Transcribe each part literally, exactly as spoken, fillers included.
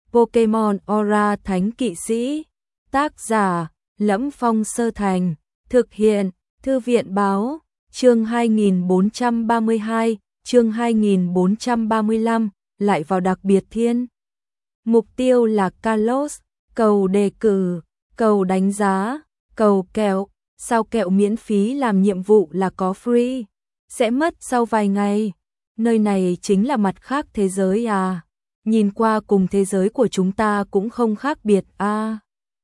Pokemon Aura Thánh Kỵ Sĩ. Tác giả: Lẫm Phong Sơ Thành. Thực hiện: Thư viện Báo. Chương hai nghìn bốn trăm ba mươi hai, chương hai nghìn bốn trăm ba mươi lăm, lại vào đặc biệt thiên. Mục tiêu là Kalos, cầu đề cử, cầu đánh giá, cầu kẹo. Sao kẹo miễn phí làm nhiệm vụ là có free, sẽ mất sau vài ngày. Nơi này chính là mặt khác thế giới à? Nhìn qua cùng thế giới của chúng ta cũng không khác biệt à?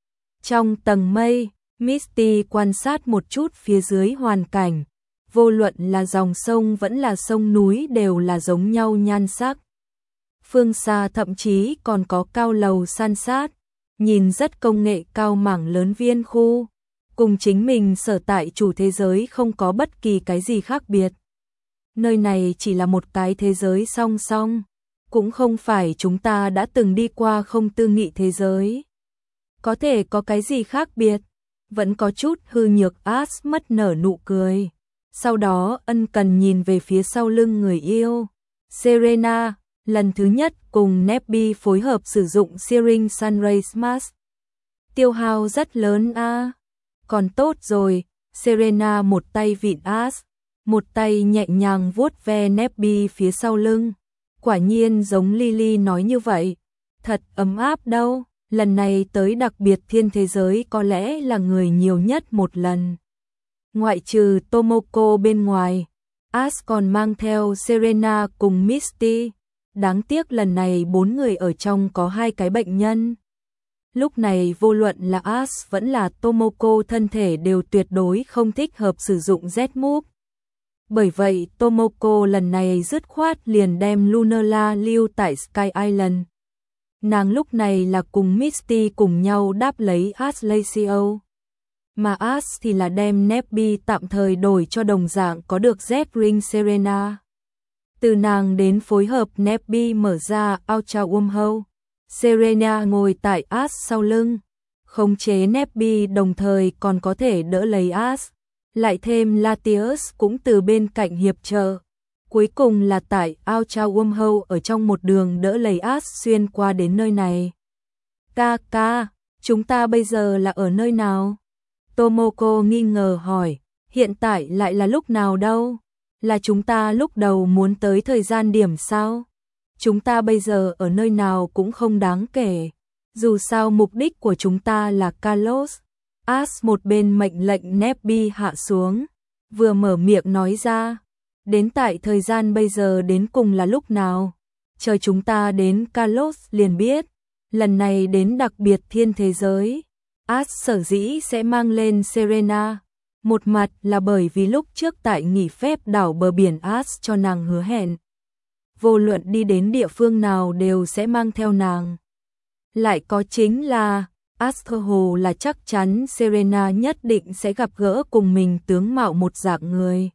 Trong tầng mây, Misty quan sát một chút phía dưới hoàn cảnh. Vô luận là dòng sông vẫn là sông núi đều là giống nhau nhan sắc. Phương xa thậm chí còn có cao lầu san sát, nhìn rất công nghệ cao mảng lớn viên khu. Cùng chính mình sở tại chủ thế giới không có bất kỳ cái gì khác biệt. Nơi này chỉ là một cái thế giới song song, cũng không phải chúng ta đã từng đi qua không tư nghị thế giới. Có thể có cái gì khác biệt? Vẫn có chút hư nhược. Ash mất nở nụ cười. Sau đó ân cần nhìn về phía sau lưng người yêu. Serena, lần thứ nhất cùng Nebby phối hợp sử dụng Searing Sunray Smash. Tiêu hao rất lớn a. À. Còn tốt rồi, Serena một tay vịn Ash, một tay nhẹ nhàng vuốt ve Nebby phía sau lưng. Quả nhiên giống Lily nói như vậy, thật ấm áp đâu. Lần này tới đặc biệt thiên thế giới có lẽ là người nhiều nhất một lần. Ngoại trừ Tomoko bên ngoài, Ash còn mang theo Serena cùng Misty. Đáng tiếc lần này bốn người ở trong có hai cái bệnh nhân. Lúc này vô luận là Ash vẫn là Tomoko thân thể đều tuyệt đối không thích hợp sử dụng Z-Move. Bởi vậy Tomoko lần này dứt khoát liền đem Lunala lưu tại Sky Island. Nàng lúc này là cùng Misty cùng nhau đáp lấy Ashleycio. Mà Ash thì là đem Nebby tạm thời đổi cho đồng dạng có được Z-Ring Serena. Từ nàng đến phối hợp Nebby mở ra Ultra Wormhole. Serena ngồi tại Ash sau lưng, khống chế Nebby đồng thời còn có thể đỡ lấy Ash. Lại thêm Latius cũng từ bên cạnh hiệp trợ. Cuối cùng là tại Ultra Wormhole ở trong một đường đỡ lấy Ash xuyên qua đến nơi này. Ca ca, chúng ta bây giờ là ở nơi nào? Tomoko nghi ngờ hỏi, hiện tại lại là lúc nào đâu? Là chúng ta lúc đầu muốn tới thời gian điểm sao? Chúng ta bây giờ ở nơi nào cũng không đáng kể. Dù sao mục đích của chúng ta là Kalos. Ash một bên mệnh lệnh Nebby hạ xuống, vừa mở miệng nói ra. Đến tại thời gian bây giờ đến cùng là lúc nào? Chờ chúng ta đến Kalos liền biết. Lần này đến đặc biệt thiên thế giới, Ash sở dĩ sẽ mang lên Serena. Một mặt là bởi vì lúc trước tại nghỉ phép đảo bờ biển Ash cho nàng hứa hẹn. Vô luận đi đến địa phương nào đều sẽ mang theo nàng. Lại có chính là Ash cơ hồ là chắc chắn Serena nhất định sẽ gặp gỡ cùng mình tướng mạo một dạng người.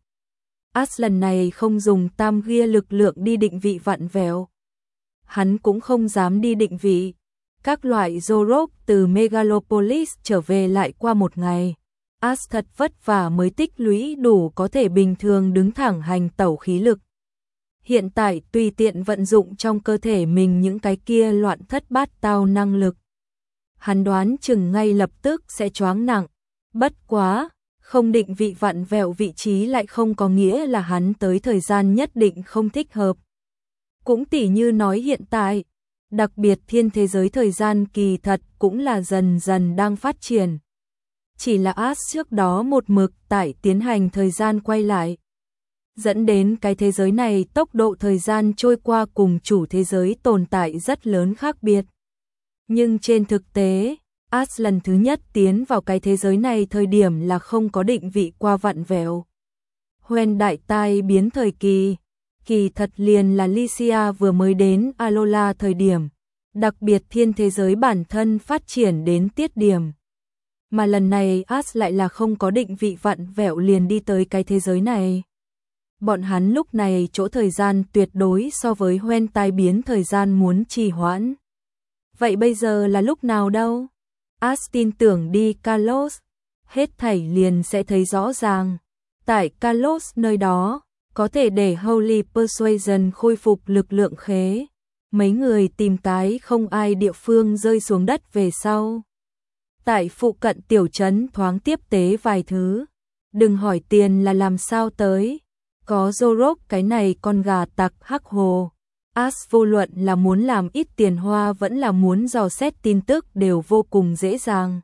Ash lần này không dùng tam gia lực lượng đi định vị vặn vẹo. Hắn cũng không dám đi định vị. Các loại Zorok từ Megalopolis trở về lại qua một ngày. Ash thật vất vả mới tích lũy đủ có thể bình thường đứng thẳng hành tẩu khí lực. Hiện tại tùy tiện vận dụng trong cơ thể mình những cái kia loạn thất bát tao năng lực. Hắn đoán chừng ngay lập tức sẽ choáng nặng. Bất quá, không định vị vặn vẹo vị trí lại không có nghĩa là hắn tới thời gian nhất định không thích hợp. Cũng tỉ như nói hiện tại, đặc biệt thiên thế giới thời gian kỳ thật cũng là dần dần đang phát triển. Chỉ là Ash trước đó một mực tại tiến hành thời gian quay lại. Dẫn đến cái thế giới này tốc độ thời gian trôi qua cùng chủ thế giới tồn tại rất lớn khác biệt. Nhưng trên thực tế, Ash lần thứ nhất tiến vào cái thế giới này thời điểm là không có định vị qua vặn vẹo. Hoen đại tai biến thời kỳ, kỳ thật liền là Lycia vừa mới đến Alola thời điểm, đặc biệt thiên thế giới bản thân phát triển đến tiết điểm. Mà lần này Ash lại là không có định vị vặn vẹo liền đi tới cái thế giới này. Bọn hắn lúc này chỗ thời gian tuyệt đối so với Hoen tai biến thời gian muốn trì hoãn. Vậy bây giờ là lúc nào đâu? Ash tin tưởng đi Kalos, hết thảy liền sẽ thấy rõ ràng. Tại Kalos nơi đó, có thể để Holy Persuasion khôi phục lực lượng khế. mấy người tìm cái không ai địa phương rơi xuống đất về sau. Tại phụ cận tiểu trấn thoáng tiếp tế vài thứ. Đừng hỏi tiền là làm sao tới. Có Zorok cái này con gà tặc hắc hồ. As vô luận là muốn làm ít tiền hoa vẫn là muốn dò xét tin tức đều vô cùng dễ dàng.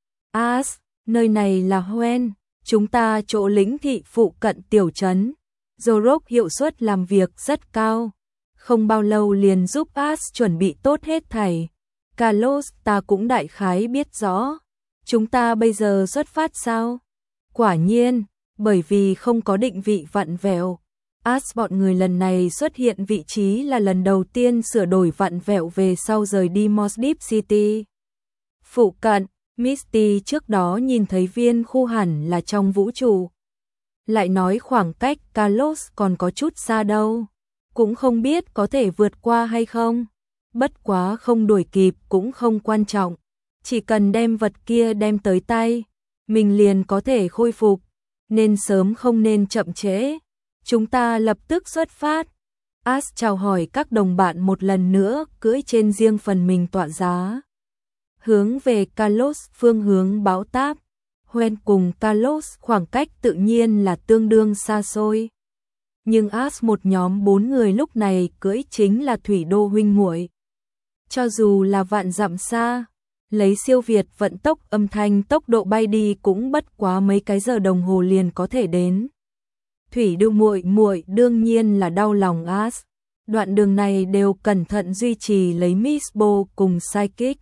As, nơi này là Hoen, chúng ta chỗ lĩnh thị phụ cận tiểu trấn. Zorok hiệu suất làm việc rất cao. Không bao lâu liền giúp As chuẩn bị tốt hết thảy. Carlos ta cũng đại khái biết rõ. Chúng ta bây giờ xuất phát sao? Quả nhiên, bởi vì không có định vị vặn vẹo. As bọn người lần này xuất hiện vị trí là lần đầu tiên sửa đổi vặn vẹo về sau rời đi Mos Deep City. Phụ cận, Misty trước đó nhìn thấy viên khu hẳn là trong vũ trụ. Lại nói khoảng cách Carlos còn có chút xa đâu. Cũng không biết có thể vượt qua hay không. Bất quá không đuổi kịp cũng không quan trọng. Chỉ cần đem vật kia đem tới tay, mình liền có thể khôi phục. Nên sớm không nên chậm trễ. Chúng ta lập tức xuất phát. As chào hỏi các đồng bạn một lần nữa, cưỡi trên riêng phần mình tọa giá. Hướng về Carlos phương hướng báo táp. Hoen cùng Carlos khoảng cách tự nhiên là tương đương xa xôi. Nhưng As một nhóm bốn người lúc này cưỡi chính là thủy đô huynh muội. Cho dù là vạn dặm xa, lấy siêu việt vận tốc âm thanh tốc độ bay đi cũng bất quá mấy cái giờ đồng hồ liền có thể đến. Thủy đô muội muội đương nhiên là đau lòng As. Đoạn đường này đều cẩn thận duy trì lấy Miss Bo cùng Psychic.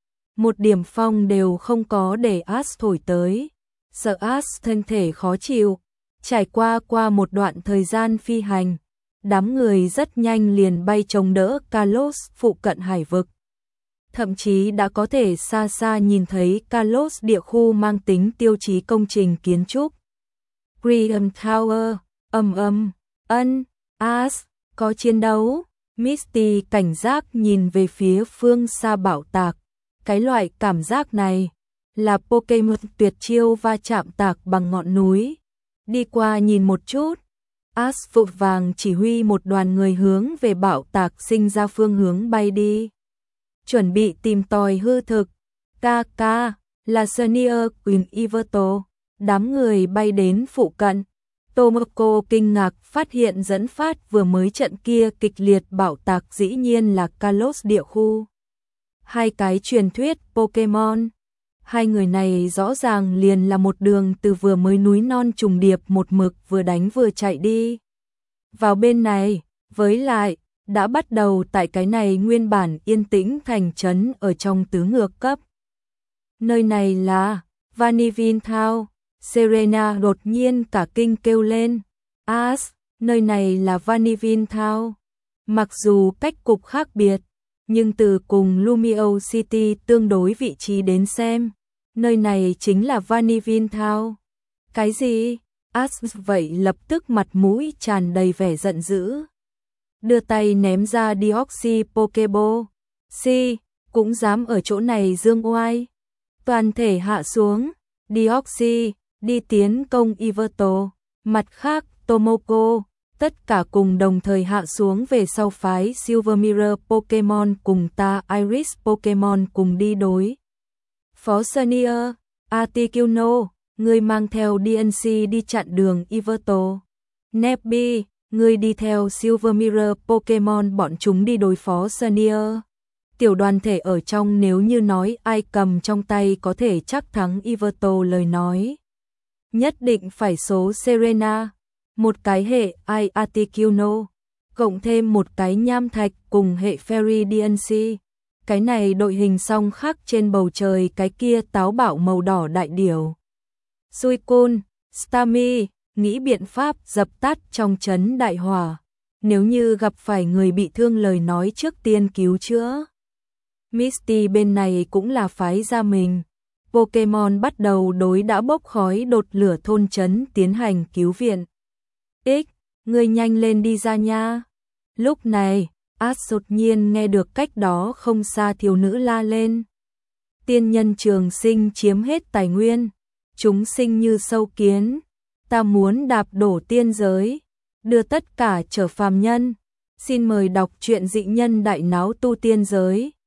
Một điểm phong đều không có để As thổi tới. Sợ As thân thể khó chịu. Trải qua qua một đoạn thời gian phi hành, đám người rất nhanh liền bay chống đỡ Carlos phụ cận hải vực. Thậm chí đã có thể xa xa nhìn thấy Carlos địa khu mang tính tiêu chí công trình kiến trúc. Freedom Tower, âm âm, ân, As, có chiến đấu. Misty cảnh giác nhìn về phía phương xa bão tạc. Cái loại cảm giác này là Pokemon tuyệt chiêu va chạm tạc bằng ngọn núi. Đi qua nhìn một chút, As vội vàng chỉ huy một đoàn người hướng về bão tạc sinh ra phương hướng bay đi. Chuẩn bị tìm tòi hư thực. Kaka, là Senior Queen Everto. Đám người bay đến phụ cận. Tomoko kinh ngạc phát hiện dẫn phát vừa mới trận kia kịch liệt bão tạc dĩ nhiên là Kalos địa khu. Hai cái truyền thuyết Pokemon. Hai người này rõ ràng liền là một đường từ vừa mới núi non trùng điệp một mực vừa đánh vừa chạy đi. Vào bên này, với lại, đã bắt đầu tại cái này nguyên bản yên tĩnh thành trấn ở trong tứ ngược cấp. Nơi này là Vanillin Town. Serena đột nhiên cả kinh kêu lên. As, nơi này là Vanillin Town. Mặc dù cách cục khác biệt, nhưng từ cùng Lumio City tương đối vị trí đến xem, nơi này chính là Vanillin Town. Cái gì? As vậy lập tức mặt mũi tràn đầy vẻ giận dữ. Đưa tay ném ra Deoxy Pokeball. Si, cũng dám ở chỗ này dương oai. Toàn thể hạ xuống. Deoxy, đi tiến công Everto. Mặt khác, Tomoko, tất cả cùng đồng thời hạ xuống về sau phái Silver Mirror Pokemon cùng ta Iris Pokemon cùng đi đối. Phó Senior, Articuno, người mang theo đê en xê đi chặn đường Everto. Nebby, người đi theo Silver Mirror Pokemon bọn chúng đi đối phó Senior. Tiểu đoàn thể ở trong nếu như nói ai cầm trong tay có thể chắc thắng Everto lời nói. Nhất định phải số Serena, một cái hệ I Articuno, cộng thêm một cái nham thạch cùng hệ Fairy đê en xê. Cái này đội hình song khắc trên bầu trời cái kia táo bạo màu đỏ đại điểu. Suicune, Starmie, nghĩ biện pháp dập tắt trong trấn đại hỏa. Nếu như gặp phải người bị thương lời nói trước tiên cứu chữa. Misty bên này cũng là phái ra mình. Pokemon bắt đầu đối đã bốc khói đột lửa thôn trấn tiến hành cứu viện. X, người nhanh lên đi ra nha. Lúc này, As đột nhiên nghe được cách đó không xa thiếu nữ la lên. Tiên nhân trường sinh chiếm hết tài nguyên. Chúng sinh như sâu kiến. Ta muốn đạp đổ tiên giới. Đưa tất cả trở phàm nhân. Xin mời đọc truyện Dị nhân đại náo tu tiên giới.